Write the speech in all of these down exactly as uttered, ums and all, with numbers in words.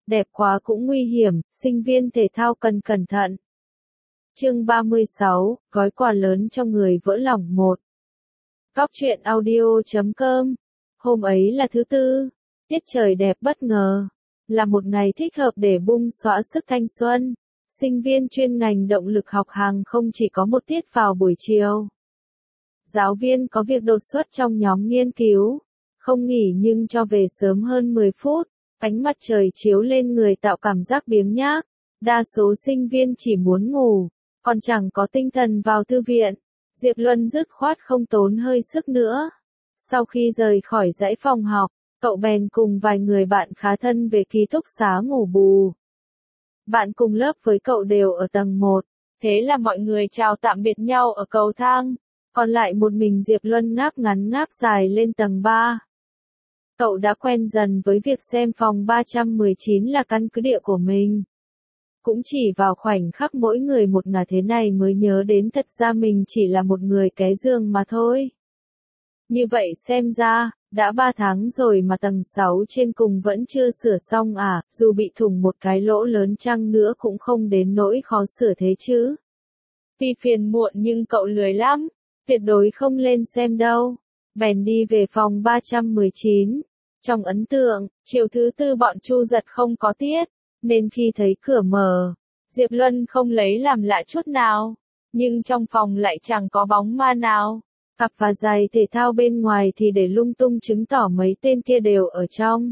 đẹp quá cũng nguy hiểm, sinh viên thể thao cần cẩn thận. Chương ba mươi sáu, gói quà lớn cho người vỡ lòng một. Góc truyện audio chấm com. Hôm ấy là thứ tư, tiết trời đẹp bất ngờ, là một ngày thích hợp để bung xõa sức thanh xuân. Sinh viên chuyên ngành động lực học hàng không chỉ có một tiết vào buổi chiều. Giáo viên có việc đột xuất trong nhóm nghiên cứu, không nghỉ nhưng cho về sớm hơn mười phút. Ánh mặt trời chiếu lên người tạo cảm giác biếng nhác. Đa số sinh viên chỉ muốn ngủ, còn chẳng có tinh thần vào thư viện. Diệp Luân dứt khoát không tốn hơi sức nữa. Sau khi rời khỏi dãy phòng học, cậu bèn cùng vài người bạn khá thân về ký túc xá ngủ bù. Bạn cùng lớp với cậu đều ở tầng một, thế là mọi người chào tạm biệt nhau ở cầu thang, còn lại một mình Diệp Luân ngáp ngắn ngáp dài lên tầng ba. Cậu đã quen dần với việc xem phòng ba trăm mười chín là căn cứ địa của mình. Cũng chỉ vào khoảnh khắc mỗi người một ngả thế này mới nhớ đến thật ra mình chỉ là một người ké giường mà thôi. Như vậy xem ra, đã ba tháng rồi mà tầng sáu trên cùng vẫn chưa sửa xong à, dù bị thủng một cái lỗ lớn chăng nữa cũng không đến nỗi khó sửa thế chứ. Tuy phiền muộn nhưng cậu lười lắm, tuyệt đối không lên xem đâu. Bèn đi về phòng ba trăm mười chín. Trong ấn tượng, chiều thứ tư bọn Chu Giật không có tiết, nên khi thấy cửa mở, Diệp Luân không lấy làm lạ chút nào, nhưng trong phòng lại chẳng có bóng ma nào. Cặp và giày thể thao bên ngoài thì để lung tung chứng tỏ mấy tên kia đều ở trong.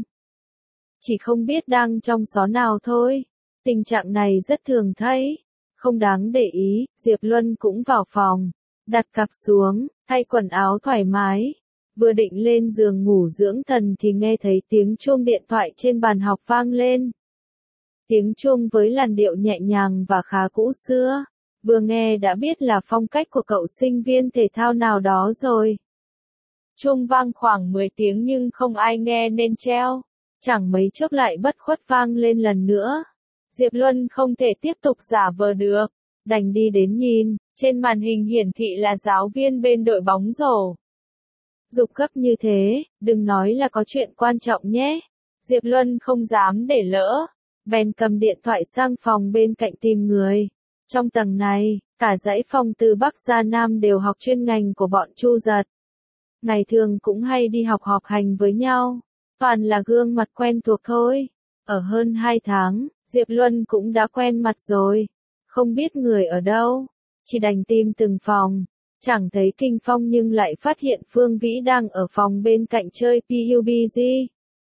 Chỉ không biết đang trong xó nào thôi. Tình trạng này rất thường thấy, không đáng để ý. Diệp Luân cũng vào phòng, đặt cặp xuống, thay quần áo thoải mái. Vừa định lên giường ngủ dưỡng thần thì nghe thấy tiếng chuông điện thoại trên bàn học vang lên. Tiếng chuông với làn điệu nhẹ nhàng và khá cũ xưa, vừa nghe đã biết là phong cách của cậu sinh viên thể thao nào đó rồi. Chuông vang khoảng mười tiếng nhưng không ai nghe nên treo, chẳng mấy chốc lại bất khuất vang lên lần nữa. Diệp Luân không thể tiếp tục giả vờ được, đành đi đến nhìn, trên màn hình hiển thị là giáo viên bên đội bóng rổ. Giục gấp như thế, đừng nói là có chuyện quan trọng nhé. Diệp Luân không dám để lỡ, bèn cầm điện thoại sang phòng bên cạnh tìm người. Trong tầng này, cả dãy phòng từ Bắc ra Nam đều học chuyên ngành của bọn Chu Giật. Ngày thường cũng hay đi học họp hành với nhau, toàn là gương mặt quen thuộc thôi. Ở hơn hai tháng, Diệp Luân cũng đã quen mặt rồi, không biết người ở đâu, chỉ đành tìm từng phòng. Chẳng thấy Kinh Phong nhưng lại phát hiện Phương Vĩ đang ở phòng bên cạnh chơi pê u bê giê.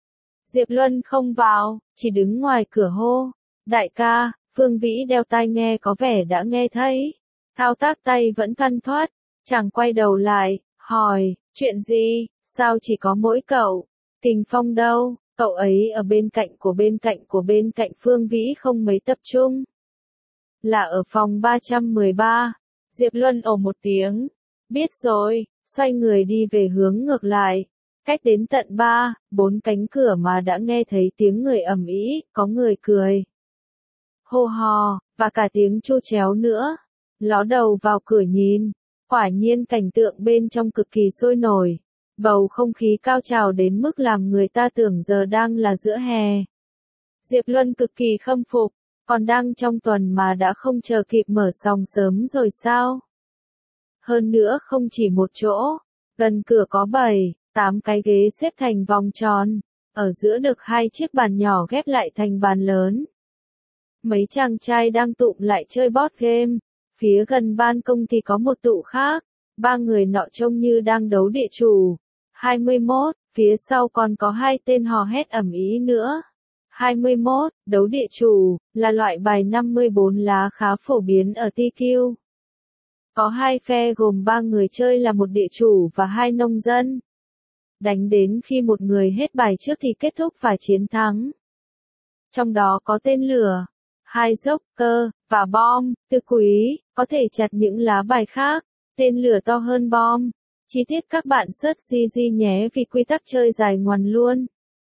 Diệp Luân không vào, chỉ đứng ngoài cửa hô. Đại ca, Phương Vĩ đeo tai nghe có vẻ đã nghe thấy. Thao tác tay vẫn thoăn thoắt, chẳng quay đầu lại, hỏi, chuyện gì, sao chỉ có mỗi cậu? Kinh Phong đâu, cậu ấy ở bên cạnh của bên cạnh của bên cạnh Phương Vĩ không mấy tập trung. Là ở phòng ba trăm mười ba. Diệp Luân ồ một tiếng, biết rồi, xoay người đi về hướng ngược lại. Cách đến tận ba, bốn cánh cửa mà đã nghe thấy tiếng người ầm ĩ, có người cười, hô hò, và cả tiếng chu chéo nữa. Ló đầu vào cửa nhìn, quả nhiên cảnh tượng bên trong cực kỳ sôi nổi. Bầu không khí cao trào đến mức làm người ta tưởng giờ đang là giữa hè. Diệp Luân cực kỳ khâm phục. Còn đang trong tuần mà đã không chờ kịp mở sòng sớm rồi sao? Hơn nữa không chỉ một chỗ, gần cửa có bảy, tám cái ghế xếp thành vòng tròn, ở giữa được hai chiếc bàn nhỏ ghép lại thành bàn lớn. Mấy chàng trai đang tụm lại chơi board game, phía gần ban công thì có một tụ khác, ba người nọ trông như đang đấu địa chủ. hai mươi mốt, phía sau còn có hai tên hò hét ầm ĩ nữa. hai mươi mốt, đấu địa chủ, là loại bài năm mươi bốn lá khá phổ biến ở tê quy. Có hai phe gồm ba người chơi là một địa chủ và hai nông dân. Đánh đến khi một người hết bài trước thì kết thúc và chiến thắng. Trong đó có tên lửa, hai dốc cơ, và bom, tư quý, có thể chặt những lá bài khác, tên lửa to hơn bom. Chi tiết các bạn search gi gi nhé vì quy tắc chơi dài ngoằn luôn.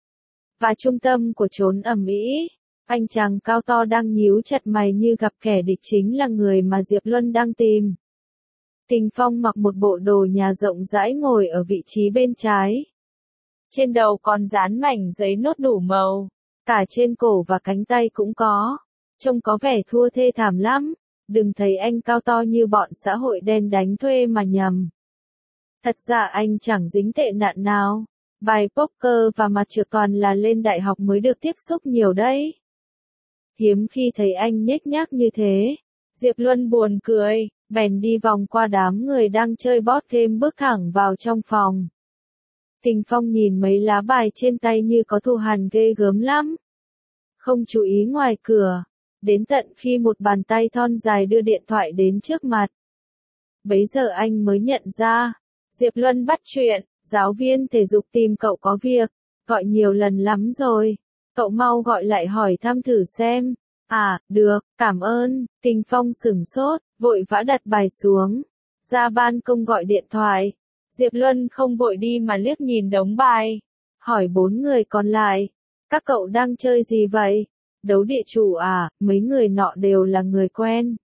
Và trung tâm của chốn ầm ĩ, anh chàng cao to đang nhíu chặt mày như gặp kẻ địch chính là người mà Diệp Luân đang tìm. Kinh Phong mặc một bộ đồ nhà rộng rãi ngồi ở vị trí bên trái. Trên đầu còn dán mảnh giấy nốt đủ màu, Cả trên cổ và cánh tay cũng có. Trông có vẻ thua thê thảm lắm. Đừng thấy anh cao to như bọn xã hội đen đánh thuê mà nhầm. Thật ra anh chẳng dính tệ nạn nào. Bài poker và mặt trượt toàn là lên đại học mới được tiếp xúc nhiều đấy. Hiếm khi thấy anh nhếch nhác như thế. Diệp Luân buồn cười, bèn đi vòng qua đám người đang chơi board game bước thẳng vào trong phòng. Kình Phong nhìn mấy lá bài trên tay như có thù hằn ghê gớm lắm. Không chú ý ngoài cửa, đến tận khi một bàn tay thon dài đưa điện thoại đến trước mặt. Bấy giờ anh mới nhận ra, Diệp Luân bắt chuyện, giáo viên thể dục tìm cậu có việc, gọi nhiều lần lắm rồi. Cậu mau gọi lại hỏi thăm thử xem. À, được, cảm ơn. Kình Phong sửng sốt, vội vã đặt bài xuống. Ra ban công gọi điện thoại. Diệp Luân không vội đi mà liếc nhìn đống bài. Hỏi bốn người còn lại. Các cậu đang chơi gì vậy? Đấu địa chủ à, mấy người nọ đều là người quen.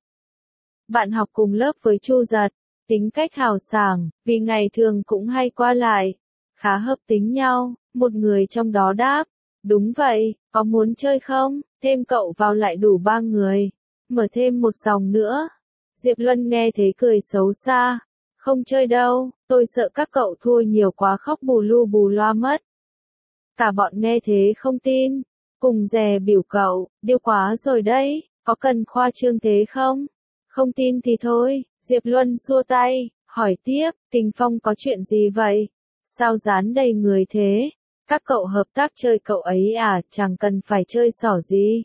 Bạn học cùng lớp với Chu Giật. Tính cách hào sảng, vì ngày thường cũng hay qua lại. Khá hợp tính nhau, một người trong đó đáp. Đúng vậy, có muốn chơi không? Thêm cậu vào lại đủ ba người. Mở thêm một sòng nữa. Diệp Luân nghe thế cười xấu xa. Không chơi đâu, tôi sợ các cậu thua nhiều quá khóc bù lu bù loa mất. Cả bọn nghe thế không tin. Cùng dè biểu cậu, điêu quá rồi đấy, có cần khoa trương thế không? Không tin thì thôi. Diệp Luân xua tay, hỏi tiếp, Kình Phong có chuyện gì vậy? Sao dán đầy người thế? Các cậu hợp tác chơi cậu ấy à, chẳng cần phải chơi xỏ gì.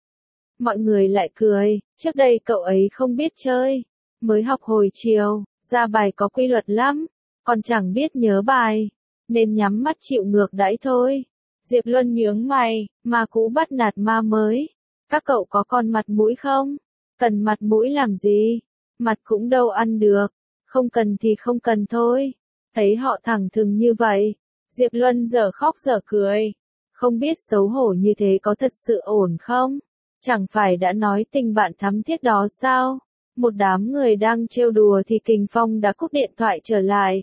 Mọi người lại cười, trước đây cậu ấy không biết chơi. Mới học hồi chiều, ra bài có quy luật lắm, còn chẳng biết nhớ bài, nên nhắm mắt chịu ngược đãi thôi. Diệp Luân nhướng mày, ma cũ bắt nạt ma mới. Các cậu có còn mặt mũi không? Cần mặt mũi làm gì? Mặt cũng đâu ăn được, không cần thì không cần thôi. Thấy họ thẳng thừng như vậy, Diệp Luân dở khóc dở cười. Không biết xấu hổ như thế có thật sự ổn không? Chẳng phải đã nói tình bạn thắm thiết đó sao? Một đám người đang trêu đùa thì Kình Phong đã cúp điện thoại trở lại.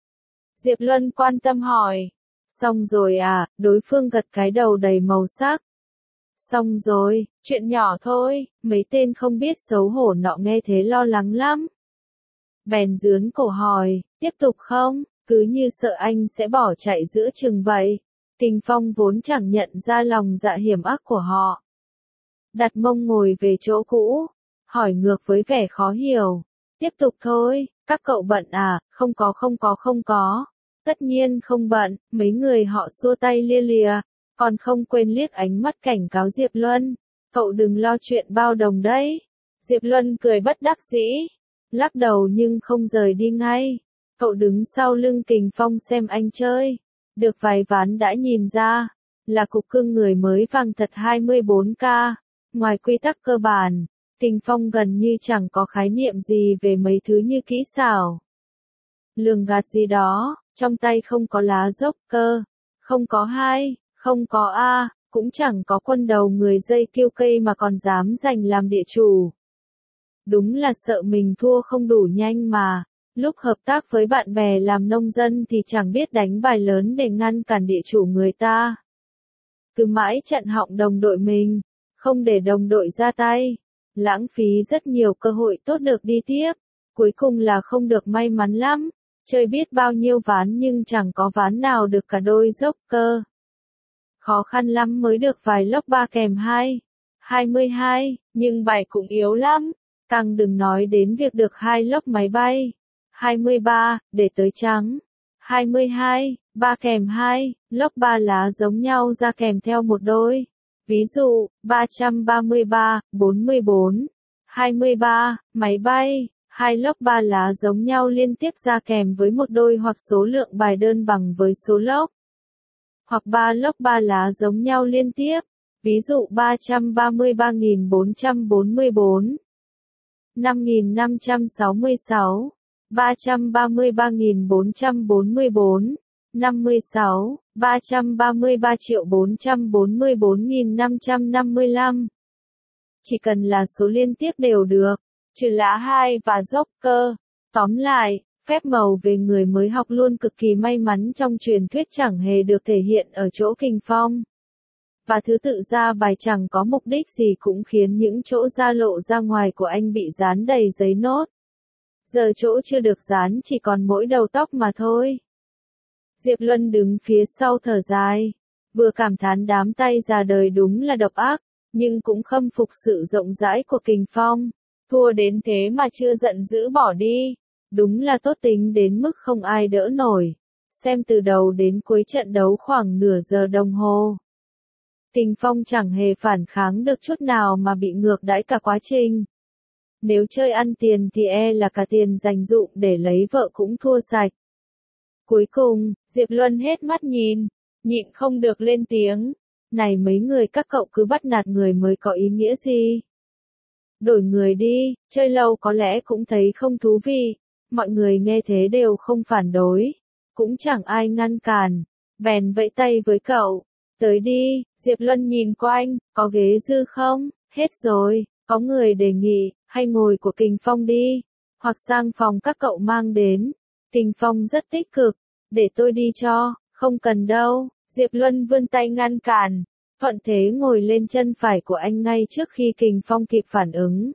Diệp Luân quan tâm hỏi. Xong rồi à, đối phương gật cái đầu đầy màu sắc. Xong rồi, chuyện nhỏ thôi, mấy tên không biết xấu hổ nọ nghe thế lo lắng lắm. Bèn dướn cổ hỏi, tiếp tục không, cứ như sợ anh sẽ bỏ chạy giữa chừng vậy. Kình Phong vốn chẳng nhận ra lòng dạ hiểm ác của họ. Đặt mông ngồi về chỗ cũ, hỏi ngược với vẻ khó hiểu. Tiếp tục thôi, các cậu bận à, không có không có không có. Tất nhiên không bận, mấy người họ xua tay lia lìa. Còn không quên liếc ánh mắt cảnh cáo Diệp Luân. Cậu đừng lo chuyện bao đồng đấy. Diệp Luân cười bất đắc dĩ. Lắc đầu nhưng không rời đi ngay. Cậu đứng sau lưng Kình Phong xem anh chơi. Được vài ván đã nhìn ra. Là cục cưng người mới vàng thật hai mươi bốn K. Ngoài quy tắc cơ bản, Kình Phong gần như chẳng có khái niệm gì về mấy thứ như kỹ xảo. Lường gạt gì đó, trong tay không có lá dốc cơ. Không có hai. Không có A, cũng chẳng có quân đầu người dây kiêu cây mà còn dám giành làm địa chủ. Đúng là sợ mình thua không đủ nhanh mà, lúc hợp tác với bạn bè làm nông dân thì chẳng biết đánh bài lớn để ngăn cản địa chủ người ta. Cứ mãi chặn họng đồng đội mình, không để đồng đội ra tay, lãng phí rất nhiều cơ hội tốt được đi tiếp, cuối cùng là không được may mắn lắm, chơi biết bao nhiêu ván nhưng chẳng có ván nào được cả đôi dốc cơ. Khó khăn lắm mới được vài lốc ba kèm hai, hai mươi hai, nhưng bài cũng yếu lắm, càng đừng nói đến việc được hai lốc máy bay, hai mươi ba, để tới trắng, hai mươi hai, ba kèm hai, lốc ba lá giống nhau ra kèm theo một đôi, ví dụ, ba trăm ba mươi ba, bốn mươi bốn, hai mươi ba, máy bay, hai lốc ba lá giống nhau liên tiếp ra kèm với một đôi hoặc số lượng bài đơn bằng với số lốc. Hoặc ba lốc ba lá giống nhau liên tiếp, ví dụ ba trăm ba mươi ba nghìn bốn trăm bốn mươi bốn, năm nghìn năm trăm sáu mươi sáu, ba trăm ba mươi ba nghìn bốn trăm bốn mươi bốn, năm mươi sáu, ba trăm ba mươi ba triệu bốn trăm bốn mươi bốn nghìn năm trăm năm mươi lăm. Chỉ cần là số liên tiếp đều được, trừ lá hai và dốc cơ. Tóm lại, phép màu về người mới học luôn cực kỳ may mắn trong truyền thuyết chẳng hề được thể hiện ở chỗ Kình Phong. Và thứ tự ra bài chẳng có mục đích gì cũng khiến những chỗ da lộ ra ngoài của anh bị dán đầy giấy nốt. Giờ chỗ chưa được dán chỉ còn mỗi đầu tóc mà thôi. Diệp Luân đứng phía sau thở dài, vừa cảm thán đám tay già đời đúng là độc ác, nhưng cũng khâm phục sự rộng rãi của Kình Phong. Thua đến thế mà chưa giận dữ bỏ đi, đúng là tốt tính đến mức không ai đỡ nổi. Xem từ đầu đến cuối trận đấu khoảng nửa giờ đồng hồ. Kình Phong chẳng hề phản kháng được chút nào mà bị ngược đãi cả quá trình. Nếu chơi ăn tiền thì e là cả tiền dành dụm để lấy vợ cũng thua sạch. Cuối cùng, Diệp Luân hết mắt nhìn, nhịn không được lên tiếng. Này mấy người các cậu cứ bắt nạt người mới có ý nghĩa gì? Đổi người đi, chơi lâu có lẽ cũng thấy không thú vị. Mọi người nghe thế đều không phản đối, cũng chẳng ai ngăn cản, bèn vẫy tay với cậu. Tới đi, Diệp Luân nhìn quanh, có ghế dư không? Hết rồi, có người đề nghị, hay ngồi của Kình Phong đi, hoặc sang phòng các cậu mang đến. Kình Phong rất tích cực, để tôi đi cho, không cần đâu. Diệp Luân vươn tay ngăn cản, thuận thế ngồi lên chân phải của anh ngay trước khi Kình Phong kịp phản ứng.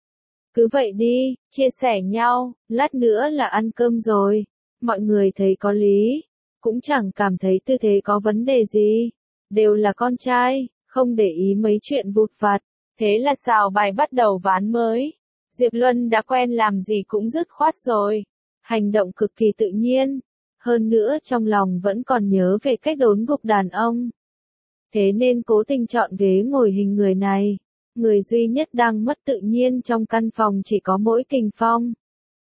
Cứ vậy đi, chia sẻ nhau, lát nữa là ăn cơm rồi. Mọi người thấy có lý, cũng chẳng cảm thấy tư thế có vấn đề gì. Đều là con trai, không để ý mấy chuyện vụt vặt. Thế là xào bài bắt đầu ván mới. Diệp Luân đã quen làm gì cũng dứt khoát rồi. Hành động cực kỳ tự nhiên. Hơn nữa trong lòng vẫn còn nhớ về cách đốn gục đàn ông. Thế nên cố tình chọn ghế ngồi hình người này. Người duy nhất đang mất tự nhiên trong căn phòng chỉ có mỗi Kình Phong.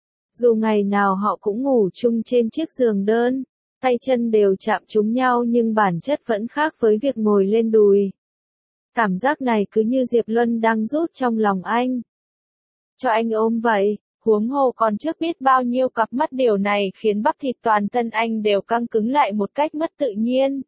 Dù ngày nào họ cũng ngủ chung trên chiếc giường đơn, tay chân đều chạm trúng nhau nhưng bản chất vẫn khác với việc ngồi lên đùi. Cảm giác này cứ như Diệp Luân đang rút trong lòng anh. Cho anh ôm vậy, huống hồ còn trước biết bao nhiêu cặp mắt, điều này khiến bắp thịt toàn thân anh đều căng cứng lại một cách mất tự nhiên.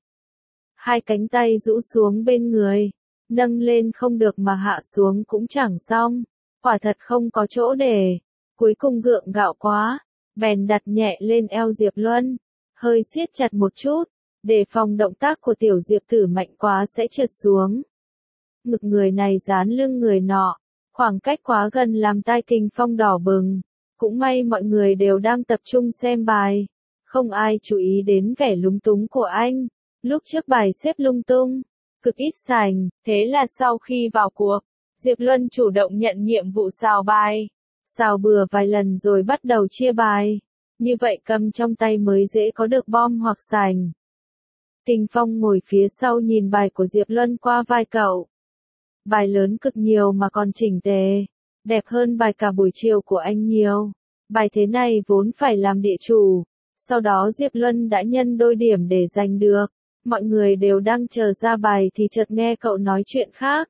Hai cánh tay rũ xuống bên người, nâng lên không được mà hạ xuống cũng chẳng xong, quả thật không có chỗ để. Cuối cùng gượng gạo quá, bèn đặt nhẹ lên eo Diệp Luân, hơi siết chặt một chút, để phòng động tác của tiểu Diệp tử mạnh quá sẽ trượt xuống. Ngực người này dán lưng người nọ, khoảng cách quá gần làm tai Kình Phong đỏ bừng. Cũng may mọi người đều đang tập trung xem bài, không ai chú ý đến vẻ lúng túng của anh. Lúc trước bài xếp lung tung, cực ít sành, thế là sau khi vào cuộc, Diệp Luân chủ động nhận nhiệm vụ xào bài. Xào bừa vài lần rồi bắt đầu chia bài. Như vậy cầm trong tay mới dễ có được bom hoặc sành. Kình Phong ngồi phía sau nhìn bài của Diệp Luân qua vai cậu. Bài lớn cực nhiều mà còn chỉnh tề, đẹp hơn bài cả buổi chiều của anh nhiều. Bài thế này vốn phải làm địa chủ, sau đó Diệp Luân đã nhân đôi điểm để giành được. Mọi người đều đang chờ ra bài thì chợt nghe cậu nói chuyện khác.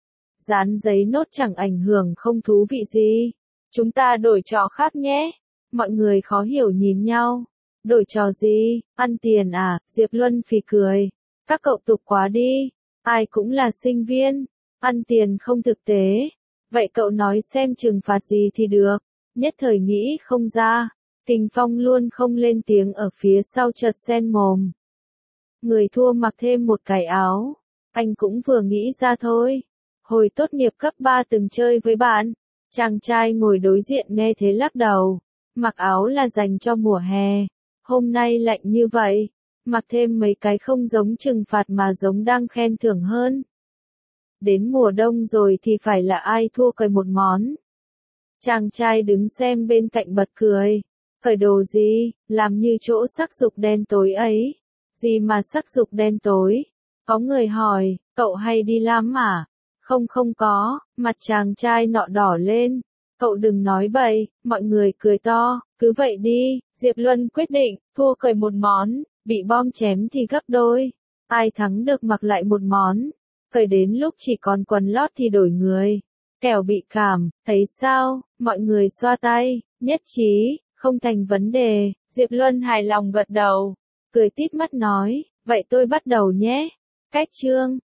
Dán giấy nốt chẳng ảnh hưởng không thú vị gì. Chúng ta đổi trò khác nhé. Mọi người khó hiểu nhìn nhau. Đổi trò gì? Ăn tiền à? Diệp Luân phì cười. Các cậu tục quá đi. Ai cũng là sinh viên. Ăn tiền không thực tế. Vậy cậu nói xem trừng phạt gì thì được. Nhất thời nghĩ không ra. Kình Phong luôn không lên tiếng ở phía sau chợt xen mồm. Người thua mặc thêm một cái áo. Anh cũng vừa nghĩ ra thôi. Hồi tốt nghiệp cấp ba từng chơi với bạn. Chàng trai ngồi đối diện nghe thế lắc đầu. Mặc áo là dành cho mùa hè. Hôm nay lạnh như vậy. Mặc thêm mấy cái không giống trừng phạt mà giống đang khen thưởng hơn. Đến mùa đông rồi thì phải là ai thua cởi một món. Chàng trai đứng xem bên cạnh bật cười. Cởi đồ gì, làm như chỗ sắc dục đen tối ấy. Gì mà sắc dục đen tối? Có người hỏi, cậu hay đi làm à? Không không có, mặt chàng trai nọ đỏ lên. Cậu đừng nói bậy, mọi người cười to, cứ vậy đi. Diệp Luân quyết định, thua cởi một món, bị bom chém thì gấp đôi. Ai thắng được mặc lại một món. Cởi đến lúc chỉ còn quần lót thì đổi người. Kẻo bị cảm, thấy sao? Mọi người xoa tay, nhất trí, không thành vấn đề. Diệp Luân hài lòng gật đầu, cười tít mắt nói, vậy tôi bắt đầu nhé. Cách chương